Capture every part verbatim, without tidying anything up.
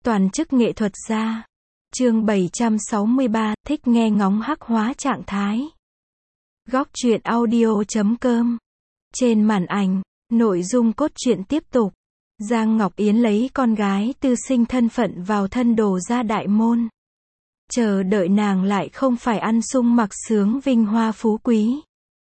Toàn chức nghệ thuật gia. Chương bảy trăm sáu mươi ba, thích nghe ngóng hắc hóa trạng thái. Góc truyện audio chấm com. Trên màn ảnh, nội dung cốt truyện tiếp tục. Giang Ngọc Yến lấy con gái tư sinh thân phận vào thân đồ gia đại môn. Chờ đợi nàng lại không phải ăn sung mặc sướng vinh hoa phú quý,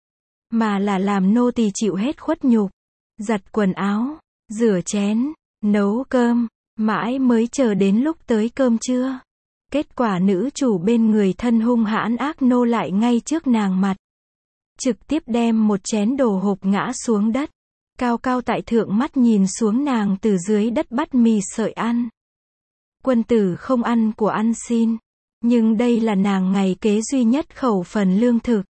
mà là làm nô tỳ chịu hết khuất nhục, giặt quần áo, rửa chén, nấu cơm, mãi mới chờ đến lúc tới cơm trưa. Kết quả nữ chủ bên người thân hung hãn ác nô lại ngay trước nàng mặt, trực tiếp đem một chén đồ hộp ngã xuống đất, cao cao tại thượng mắt nhìn xuống nàng từ dưới đất bắt mì sợi ăn. Quân tử không ăn của ăn xin, nhưng đây là nàng ngày kế duy nhất khẩu phần lương thực.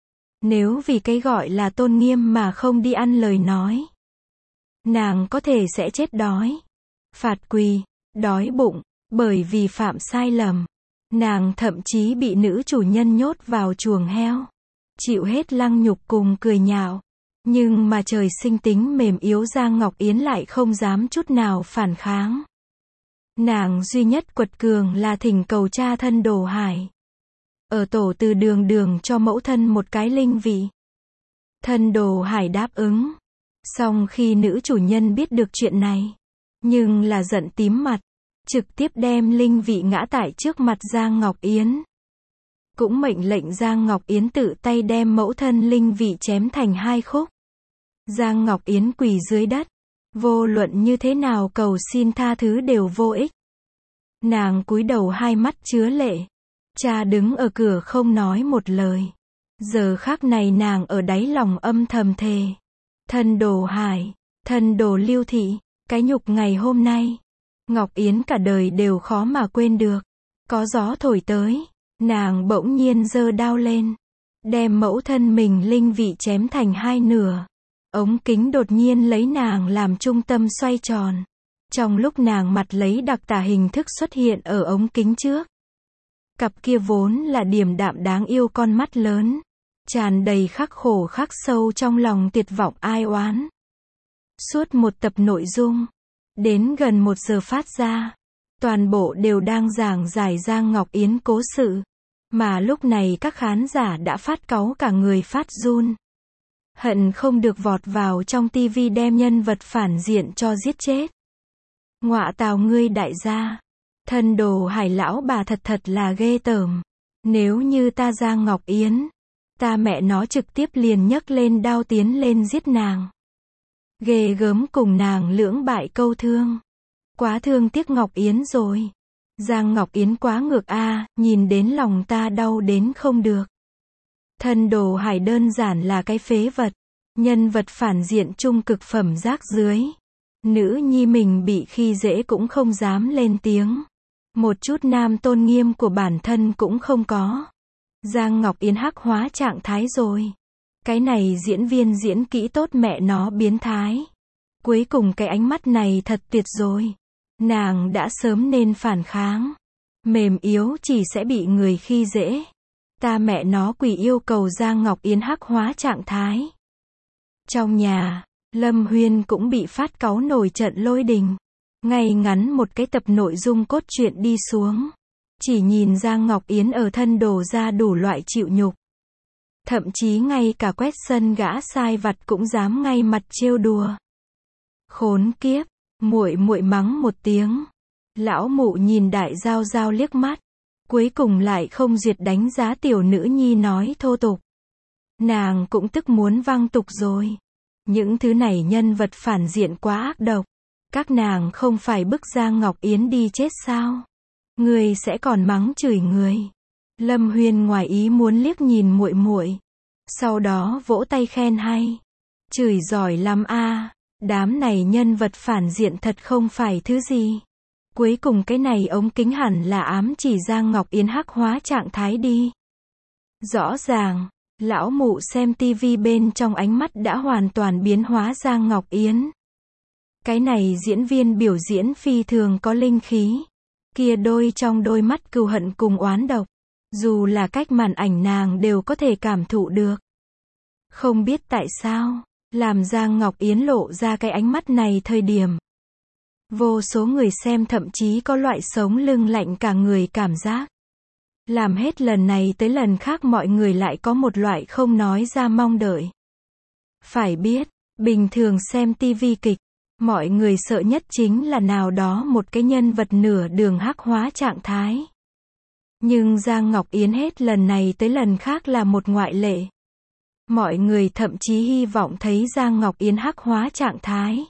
Nếu vì cái gọi là tôn nghiêm mà không đi ăn lời nói, nàng có thể sẽ chết đói, phạt quỳ, đói bụng. Bởi vì phạm sai lầm, nàng thậm chí bị nữ chủ nhân nhốt vào chuồng heo, chịu hết lăng nhục cùng cười nhạo. Nhưng mà trời sinh tính mềm yếu Giang Ngọc Yến lại không dám chút nào phản kháng. Nàng duy nhất quật cường là thỉnh cầu cha thân Đồ Hải ở tổ từ đường đường cho mẫu thân một cái linh vị. Thân Đồ Hải đáp ứng. Song khi nữ chủ nhân biết được chuyện này, nhưng là giận tím mặt, trực tiếp đem linh vị ngã tại trước mặt Giang Ngọc Yến. Cũng mệnh lệnh Giang Ngọc Yến tự tay đem mẫu thân linh vị chém thành hai khúc. Giang Ngọc Yến quỳ dưới đất, vô luận như thế nào cầu xin tha thứ đều vô ích. Nàng cúi đầu hai mắt chứa lệ. Cha đứng ở cửa không nói một lời. Giờ khắc này nàng ở đáy lòng âm thầm thề. Thân Đồ Hải, thân Đồ Lưu Thị, cái nhục ngày hôm nay, Ngọc Yến cả đời đều khó mà quên được. Có gió thổi tới, nàng bỗng nhiên giơ đao lên, đem mẫu thân mình linh vị chém thành hai nửa. Ống kính đột nhiên lấy nàng làm trung tâm xoay tròn. Trong lúc nàng mặt lấy đặc tả hình thức xuất hiện ở ống kính trước, cặp kia vốn là điềm đạm đáng yêu con mắt lớn, tràn đầy khắc khổ khắc sâu trong lòng tuyệt vọng ai oán. Suốt một tập nội dung, đến gần một giờ phát ra, toàn bộ đều đang giảng giải Giang Ngọc Yến cố sự, mà lúc này các khán giả đã phát cáu cả người phát run. Hận không được vọt vào trong tivi đem nhân vật phản diện cho giết chết. Ngọa tào ngươi đại gia, thân Đồ Hải lão bà thật thật là ghê tởm. Nếu như ta Giang Ngọc Yến, ta mẹ nó trực tiếp liền nhấc lên đao tiến lên giết nàng. Ghê gớm cùng nàng lưỡng bại câu thương. Quá thương tiếc Ngọc Yến rồi. Giang Ngọc Yến quá ngược a, à, nhìn đến lòng ta đau đến không được. Thân Đồ Hải đơn giản là cái phế vật, nhân vật phản diện trung cực phẩm rác dưới. Nữ nhi mình bị khi dễ cũng không dám lên tiếng. Một chút nam tôn nghiêm của bản thân cũng không có. Giang Ngọc Yến hắc hóa trạng thái rồi. Cái này diễn viên diễn kỹ tốt mẹ nó biến thái. Cuối cùng cái ánh mắt này thật tuyệt rồi. Nàng đã sớm nên phản kháng. Mềm yếu chỉ sẽ bị người khi dễ. Ta mẹ nó quỷ yêu cầu Giang Ngọc Yến hắc hóa trạng thái. Trong nhà, Lâm Huyên cũng bị phát cáu nổi trận lôi đình. Ngay ngắn một cái tập nội dung cốt truyện đi xuống, chỉ nhìn Giang Ngọc Yến ở thân Đồ ra đủ loại chịu nhục. Thậm chí ngay cả quét sân gã sai vặt cũng dám ngay mặt trêu đùa. Khốn kiếp, muội muội mắng một tiếng. Lão mụ nhìn đại giao giao liếc mắt, cuối cùng lại không duyệt đánh giá tiểu nữ nhi nói thô tục. Nàng cũng tức muốn văng tục rồi. Những thứ này nhân vật phản diện quá ác độc. Các nàng không phải bức Giang Ngọc Yến đi chết sao? Người sẽ còn mắng chửi người. Lâm Huyên ngoài ý muốn liếc nhìn muội muội, sau đó vỗ tay khen hay. Chửi giỏi lắm a, à, đám này nhân vật phản diện thật không phải thứ gì. Cuối cùng cái này ống kính hẳn là ám chỉ Giang Ngọc Yến hắc hóa trạng thái đi. Rõ ràng, lão mụ xem tivi bên trong ánh mắt đã hoàn toàn biến hóa Giang Ngọc Yến. Cái này diễn viên biểu diễn phi thường có linh khí. Kia đôi trong đôi mắt cừu hận cùng oán độc, dù là cách màn ảnh nàng đều có thể cảm thụ được. Không biết tại sao, làm Giang Ngọc Yến lộ ra cái ánh mắt này thời điểm, Vô số người xem thậm chí có loại sống lưng lạnh cả người cảm giác. Làm hết lần này tới lần khác mọi người lại có một loại không nói ra mong đợi. Phải biết, bình thường xem tivi kịch, mọi người sợ nhất chính là nào đó một cái nhân vật nửa đường hắc hóa trạng thái. Nhưng Giang Ngọc Yến hết lần này tới lần khác là một ngoại lệ. Mọi người thậm chí hy vọng thấy Giang Ngọc Yến hắc hóa trạng thái.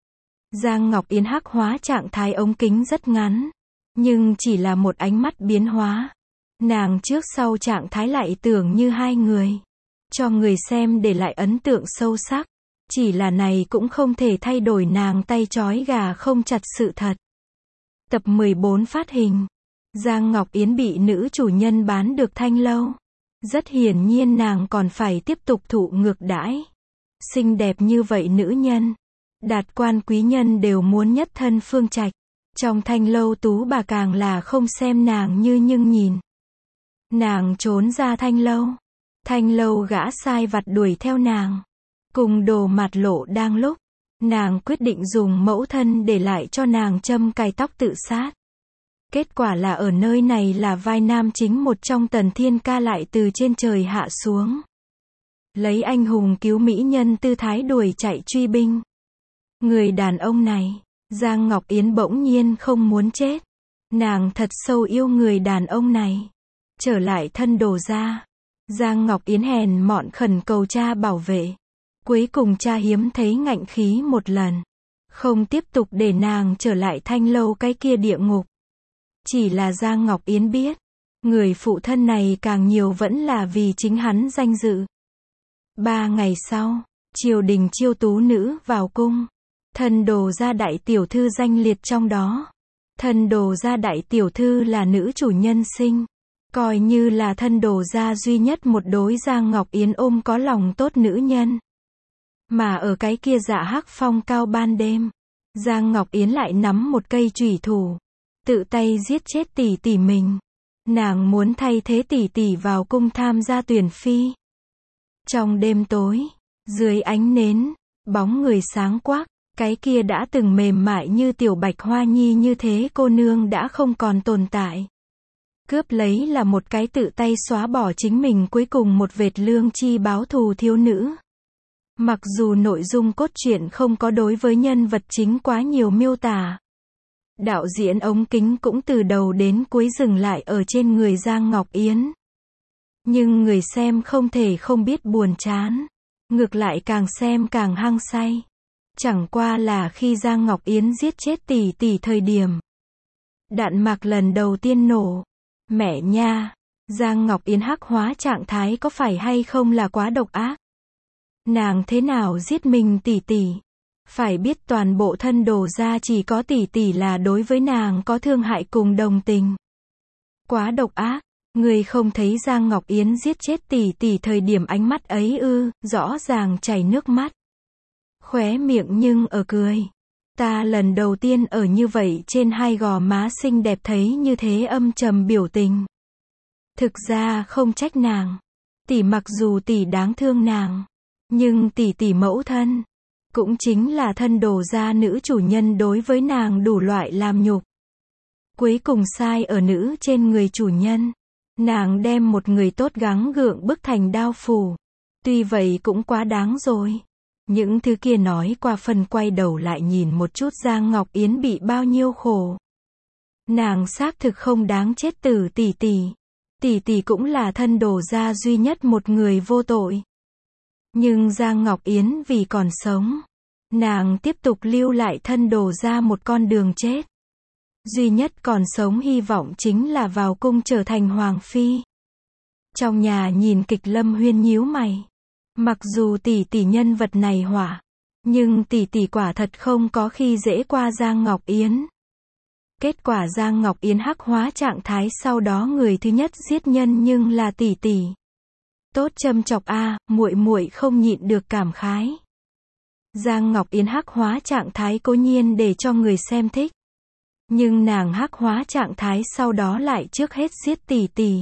Giang Ngọc Yến hắc hóa trạng thái ống kính rất ngắn, nhưng chỉ là một ánh mắt biến hóa. Nàng trước sau trạng thái lại tưởng như hai người. Cho người xem để lại ấn tượng sâu sắc. Chỉ là này cũng không thể thay đổi nàng tay trói gà không chặt sự thật. Tập mười bốn phát hình. Giang Ngọc Yến bị nữ chủ nhân bán được thanh lâu. Rất hiển nhiên nàng còn phải tiếp tục thụ ngược đãi. Xinh đẹp như vậy nữ nhân. Đạt quan quý nhân đều muốn nhất thân Phương Trạch. Trong thanh lâu tú bà càng là không xem nàng như nhưng nhìn. Nàng trốn ra thanh lâu. Thanh lâu gã sai vặt đuổi theo nàng. Cùng Đồ Mạt Lộ đang lúc. Nàng quyết định dùng mẫu thân để lại cho nàng châm cài tóc tự sát. Kết quả là ở nơi này là vai nam chính một trong Tần Thiên Ca lại từ trên trời hạ xuống. Lấy anh hùng cứu mỹ nhân tư thái đuổi chạy truy binh. Người đàn ông này, Giang Ngọc Yến bỗng nhiên không muốn chết. Nàng thật sâu yêu người đàn ông này. Trở lại thân Đồ gia. Giang Ngọc Yến hèn mọn khẩn cầu cha bảo vệ. Cuối cùng cha hiếm thấy ngạnh khí một lần. Không tiếp tục để nàng trở lại thanh lâu cái kia địa ngục. Chỉ là Giang Ngọc Yến biết. Người phụ thân này càng nhiều vẫn là vì chính hắn danh dự. Ba ngày sau, triều đình chiêu tú nữ vào cung. Thân Đồ gia đại tiểu thư danh liệt trong đó. Thân Đồ gia đại tiểu thư là nữ chủ nhân sinh. Coi như là thân Đồ gia duy nhất một đối Giang Ngọc Yến ôm có lòng tốt nữ nhân. Mà ở cái kia Dạ Hắc Phong cao ban đêm, Giang Ngọc Yến lại nắm một cây chủy thủ, tự tay giết chết tỷ tỷ mình. Nàng muốn thay thế tỷ tỷ vào cung tham gia tuyển phi. Trong đêm tối, dưới ánh nến, bóng người sáng quắc, cái kia đã từng mềm mại như tiểu Bạch Hoa Nhi như thế cô nương đã không còn tồn tại. Cướp lấy là một cái tự tay xóa bỏ chính mình cuối cùng một vệt lương chi báo thù thiếu nữ. Mặc dù nội dung cốt truyện không có đối với nhân vật chính quá nhiều miêu tả. Đạo diễn ống kính cũng từ đầu đến cuối dừng lại ở trên người Giang Ngọc Yến. Nhưng người xem không thể không biết buồn chán. Ngược lại càng xem càng hăng say. Chẳng qua là khi Giang Ngọc Yến giết chết tỷ tỷ thời điểm. Đạn mạc lần đầu tiên nổ. Mẹ nha, Giang Ngọc Yến hắc hóa trạng thái có phải hay không là quá độc ác? Nàng thế nào giết mình tỷ tỷ? Phải biết toàn bộ thân Đồ gia chỉ có tỷ tỷ là đối với nàng có thương hại cùng đồng tình. Quá độc ác, người không thấy Giang Ngọc Yến giết chết tỷ tỷ thời điểm ánh mắt ấy ư, rõ ràng chảy nước mắt. Khóe miệng nhưng ở cười. Ta lần đầu tiên ở như vậy trên hai gò má xinh đẹp thấy như thế âm trầm biểu tình. Thực ra không trách nàng. Tỷ mặc dù tỷ đáng thương nàng, nhưng tỷ tỷ mẫu thân, cũng chính là thân Đồ gia nữ chủ nhân đối với nàng đủ loại làm nhục. Cuối cùng sai ở nữ trên người chủ nhân. Nàng đem một người tốt gắng gượng bức thành đao phủ. Tuy vậy cũng quá đáng rồi. Những thứ kia nói qua phần quay đầu lại nhìn một chút Giang Ngọc Yến bị bao nhiêu khổ. Nàng xác thực không đáng chết tử tỷ tỷ. Tỷ tỷ cũng là thân Đồ gia duy nhất một người vô tội. Nhưng Giang Ngọc Yến vì còn sống, nàng tiếp tục lưu lại thân Đồ gia một con đường chết. Duy nhất còn sống hy vọng chính là vào cung trở thành hoàng phi. Trong nhà nhìn kịch Lâm Huyên nhíu mày. Mặc dù tỷ tỷ nhân vật này hỏa, nhưng tỷ tỷ quả thật không có khi dễ qua Giang Ngọc Yến. Kết quả Giang Ngọc Yến hắc hóa trạng thái sau đó người thứ nhất giết nhân nhưng là tỷ tỷ. Tốt châm chọc a, muội muội không nhịn được cảm khái. Giang Ngọc Yến hắc hóa trạng thái cố nhiên để cho người xem thích, nhưng nàng hắc hóa trạng thái sau đó lại trước hết giết tỷ tỷ.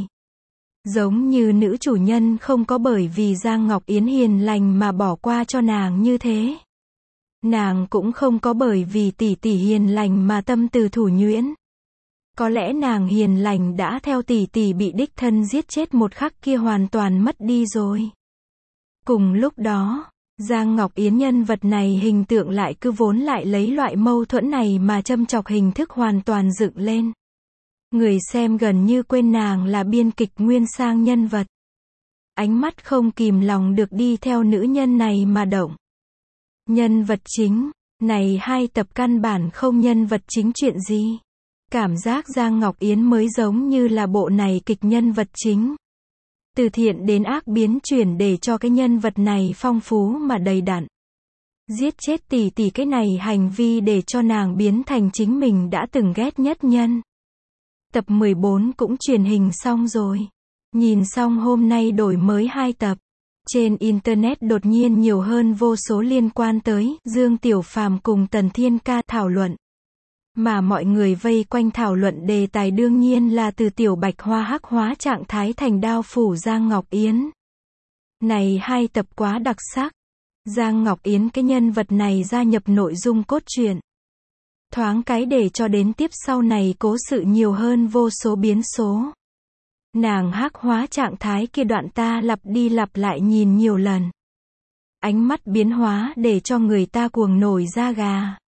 Giống như nữ chủ nhân không có bởi vì Giang Ngọc Yến hiền lành mà bỏ qua cho nàng như thế. Nàng cũng không có bởi vì tỷ tỷ hiền lành mà tâm từ thủ nhuyễn. Có lẽ nàng hiền lành đã theo tỷ tỷ bị đích thân giết chết một khắc kia hoàn toàn mất đi rồi. Cùng lúc đó, Giang Ngọc Yến nhân vật này hình tượng lại cứ vốn lại lấy loại mâu thuẫn này mà châm chọc hình thức hoàn toàn dựng lên. Người xem gần như quên nàng là biên kịch nguyên sang nhân vật. Ánh mắt không kìm lòng được đi theo nữ nhân này mà động. Nhân vật chính, này hai tập căn bản không nhân vật chính chuyện gì. Cảm giác Giang Ngọc Yến mới giống như là bộ này kịch nhân vật chính. Từ thiện đến ác biến chuyển để cho cái nhân vật này phong phú mà đầy đặn. Giết chết tỷ tỷ cái này hành vi để cho nàng biến thành chính mình đã từng ghét nhất nhân. Tập mười bốn cũng truyền hình xong rồi. Nhìn xong hôm nay đổi mới hai tập. Trên Internet đột nhiên nhiều hơn vô số liên quan tới Dương Tiểu Phàm cùng Tần Thiên Ca thảo luận. Mà mọi người vây quanh thảo luận đề tài đương nhiên là từ Tiểu Bạch Hoa hắc hóa trạng thái thành đao phủ Giang Ngọc Yến. Này hai tập quá đặc sắc. Giang Ngọc Yến cái nhân vật này gia nhập nội dung cốt truyện. Thoáng cái để cho đến tiếp sau này cố sự nhiều hơn vô số biến số. Nàng hắc hóa trạng thái kia đoạn ta lặp đi lặp lại nhìn nhiều lần. Ánh mắt biến hóa để cho người ta cuồng nổi da gà.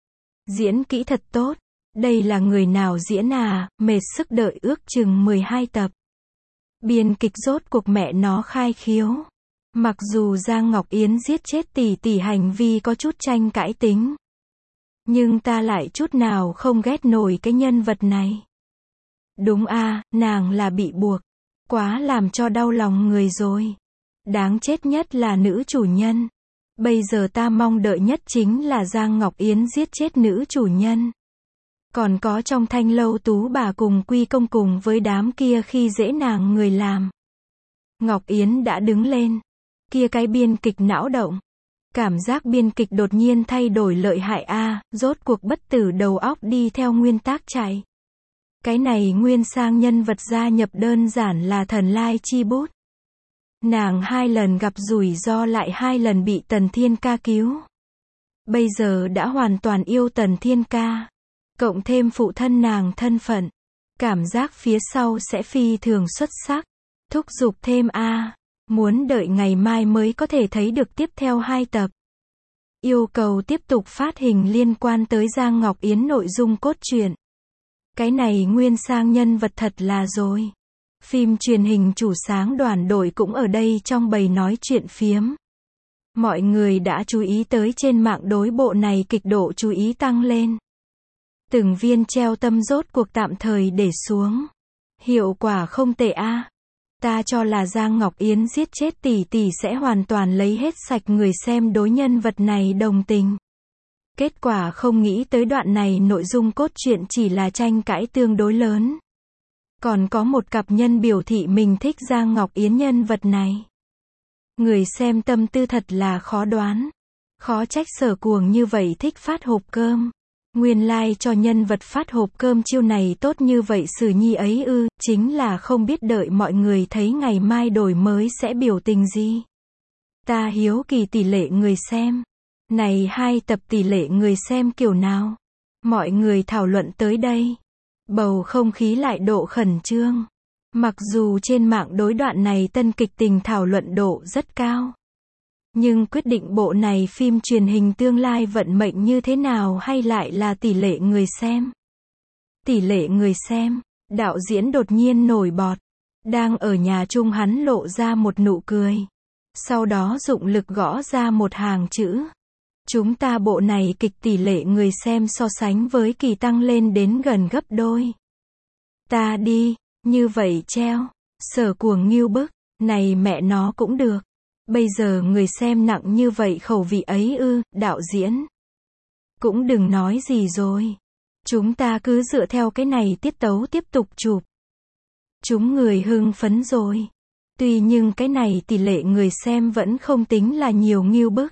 Diễn kỹ thật tốt. Đây là người nào diễn à, mệt sức đợi ước chừng mười hai tập. Biên kịch rốt cuộc mẹ nó khai khiếu. Mặc dù Giang Ngọc Yến giết chết tỷ tỷ hành vi có chút tranh cãi tính. Nhưng ta lại chút nào không ghét nổi cái nhân vật này. Đúng a, nàng là bị buộc. Quá làm cho đau lòng người rồi. Đáng chết nhất là nữ chủ nhân. Bây giờ ta mong đợi nhất chính là Giang Ngọc Yến giết chết nữ chủ nhân. Còn có trong Thanh Lâu Tú bà cùng Quy Công cùng với đám kia khi dễ nàng người làm. Ngọc Yến đã đứng lên. Kia cái biên kịch não động. Cảm giác biên kịch đột nhiên thay đổi lợi hại a, rốt cuộc bất tử đầu óc đi theo nguyên tác chạy. Cái này nguyên sang nhân vật gia nhập đơn giản là thần lai chi bút. Nàng hai lần gặp rủi ro lại hai lần bị Tần Thiên Ca cứu. Bây giờ đã hoàn toàn yêu Tần Thiên Ca. Cộng thêm phụ thân nàng thân phận. Cảm giác phía sau sẽ phi thường xuất sắc. Thúc giục thêm a. Muốn đợi ngày mai mới có thể thấy được tiếp theo hai tập. Yêu cầu tiếp tục phát hình liên quan tới Giang Ngọc Yến nội dung cốt truyện. Cái này nguyên sang nhân vật thật là rồi. Phim truyền hình chủ sáng đoàn đội cũng ở đây trong bầy nói chuyện phiếm. Mọi người đã chú ý tới trên mạng đối bộ này kịch độ chú ý tăng lên. Từng viên treo tâm rốt cuộc tạm thời để xuống. Hiệu quả không tệ a. Ta cho là Giang Ngọc Yến giết chết tỷ tỷ sẽ hoàn toàn lấy hết sạch người xem đối nhân vật này đồng tình. Kết quả không nghĩ tới đoạn này nội dung cốt truyện chỉ là tranh cãi tương đối lớn. Còn có một cặp nhân biểu thị mình thích Giang Ngọc Yến nhân vật này. Người xem tâm tư thật là khó đoán. Khó trách Sở Cuồng như vậy thích phát hộp cơm. Nguyên lai like cho nhân vật phát hộp cơm chiêu này tốt như vậy Sử Nhi ấy ư, chính là không biết đợi mọi người thấy ngày mai đổi mới sẽ biểu tình gì. Ta hiếu kỳ tỷ lệ người xem. Này hai tập tỷ lệ người xem kiểu nào? Mọi người thảo luận tới đây. Bầu không khí lại độ khẩn trương. Mặc dù trên mạng đối đoạn này tân kịch tình thảo luận độ rất cao. Nhưng quyết định bộ này phim truyền hình tương lai vận mệnh như thế nào hay lại là tỷ lệ người xem? Tỷ lệ người xem, đạo diễn đột nhiên nổi bọt. Đang ở nhà chung hắn lộ ra một nụ cười. Sau đó dụng lực gõ ra một hàng chữ. Chúng ta bộ này kịch tỷ lệ người xem so sánh với kỳ tăng lên đến gần gấp đôi. Ta đi, như vậy treo. Sở Cuồng nghiêu bức, này mẹ nó cũng được. Bây giờ người xem nặng như vậy khẩu vị ấy ư, đạo diễn. Cũng đừng nói gì rồi. Chúng ta cứ dựa theo cái này tiết tấu tiếp tục chụp. Chúng người hưng phấn rồi. Tuy nhưng cái này tỷ lệ người xem vẫn không tính là nhiều nghiêu bức.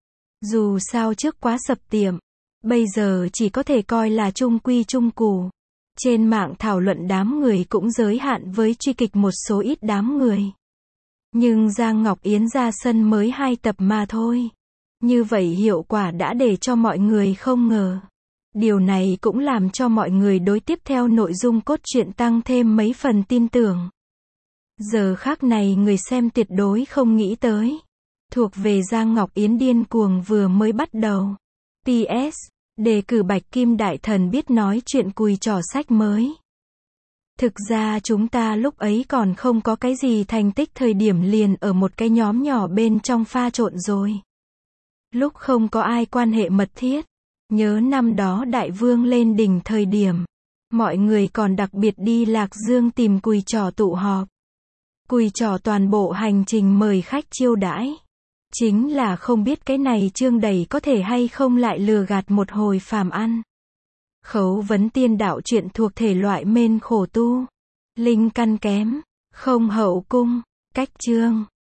Dù sao trước quá sập tiệm. Bây giờ chỉ có thể coi là trung quy trung cù. Trên mạng thảo luận đám người cũng giới hạn với truy kịch một số ít đám người. Nhưng Giang Ngọc Yến ra sân mới hai tập mà thôi. Như vậy hiệu quả đã để cho mọi người không ngờ. Điều này cũng làm cho mọi người đối tiếp theo nội dung cốt truyện tăng thêm mấy phần tin tưởng. Giờ khắc này người xem tuyệt đối không nghĩ tới. Thuộc về Giang Ngọc Yến điên cuồng vừa mới bắt đầu. pê ét. Đề cử Bạch Kim Đại Thần biết nói chuyện cùi trò sách mới. Thực ra chúng ta lúc ấy còn không có cái gì thành tích thời điểm liền ở một cái nhóm nhỏ bên trong pha trộn rồi. Lúc không có ai quan hệ mật thiết. Nhớ năm đó Đại Vương lên đỉnh thời điểm. Mọi người còn đặc biệt đi Lạc Dương tìm cùi trò tụ họp. Cùi trò toàn bộ hành trình mời khách chiêu đãi. Chính là không biết cái này chương đầy có thể hay không lại lừa gạt một hồi phàm ăn. Khấu vấn tiên đạo truyện thuộc thể loại mên khổ tu. Linh căn kém. Không hậu cung. Cách chương.